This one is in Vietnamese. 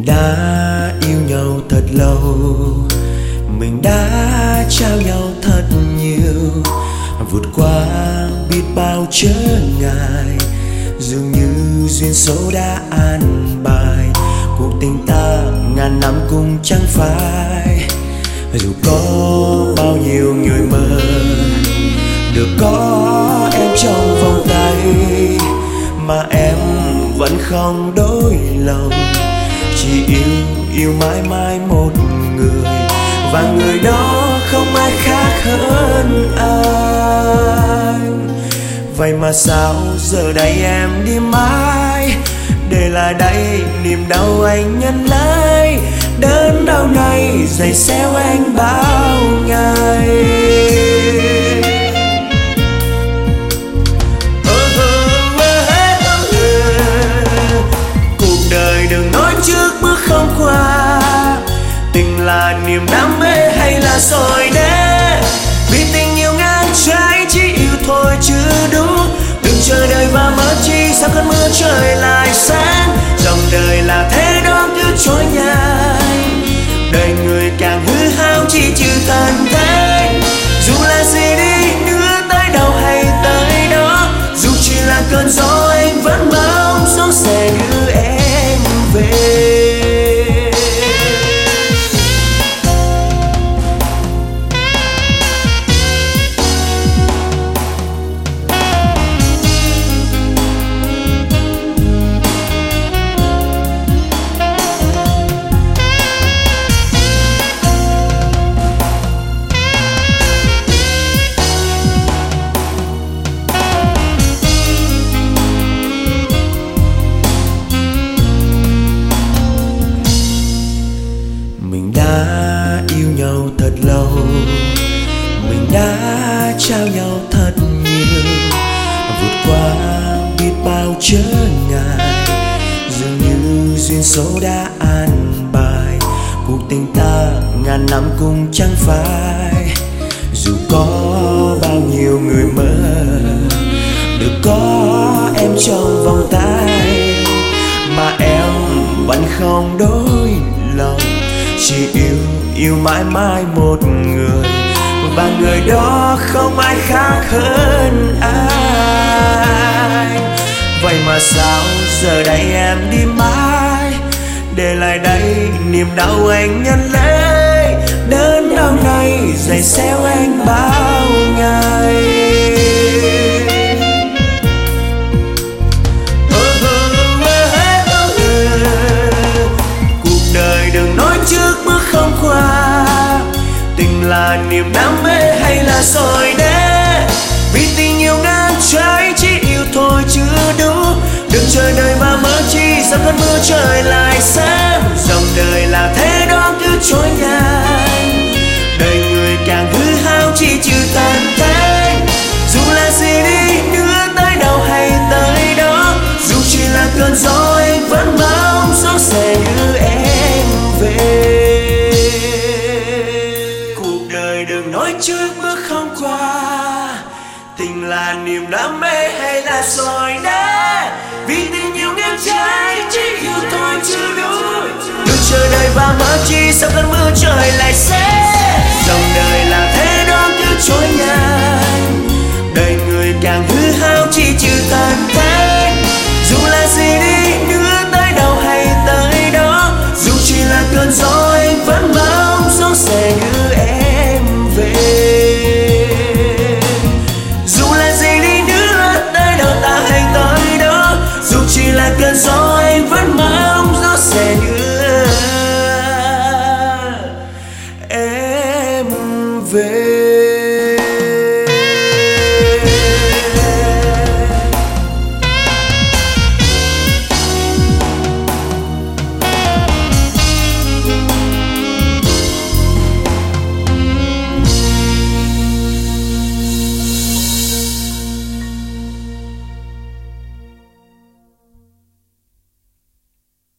Mình đã yêu nhau thật lâu, mình đã trao nhau thật nhiều, vượt qua biết bao trở ngại. Dường như duyên số đã an bài, cuộc tình ta ngàn năm cũng chẳng phải. Dù có bao nhiêu người mơ được có em trong vòng tay, mà em vẫn không đổi lòng. Chỉ yêu mãi mãi một người, và người đó không ai khác hơn anh. Vậy mà sao giờ đây em đi mãi, để lại đây niềm đau anh nhận lấy. Đớn đau này dày xéo anh bao ngày. Cuộc đời đừng nói trước bước không qua, tình là niềm đam mê hay là rồi đế. Vì tình yêu ngang trái chỉ yêu thôi chưa đủ, đừng chờ đợi và mơ chi sao cơn mưa trời lại sáng. Dòng đời là thế đó cứ trôi nhanh, đời người càng hư hao chỉ trừ thân thế. Dù là gì đi nữa tới đâu hay tới đó, dù chỉ là cơn gió anh vẫn mong gió sẽ đưa em về. Yêu nhau thật lâu, mình đã trao nhau thật nhiều, vượt qua biết bao trở ngại. Dường như duyên số đã an bài, cuộc tình ta ngàn năm cũng chẳng phải. Dù có bao nhiêu người mơ được có em trong vòng tay, mà em vẫn không đổi lòng. Chỉ yêu mãi mãi một người, và người đó không ai khác hơn anh. Vậy mà sao giờ đây em đi mãi, để lại đây niềm đau anh nhận lấy. Đớn đau này dày xéo anh bao ngày. Tình là niềm đam mê hay là rồi đế. Vì tình yêu ngang trái chỉ yêu thôi chưa đủ, đừng chờ đợi và mơ chi sao cơn mưa trời lại sáng. Dòng đời là thế đó cứ trôi nhanh, đời người càng hư hao chỉ trừ tàn thế. Dù là gì đi nữa tới đâu hay tới đó, dù chỉ là cơn gió anh vẫn mong gió sẽ đưa em về. Đừng nói trước bước không qua, tình là niềm đam mê hay là rồi đế. Vì tình yêu ngang trái chỉ yêu thôi chưa đủ, đừng chờ đợi và mơ chi sao cơn mưa trời lại sẽ.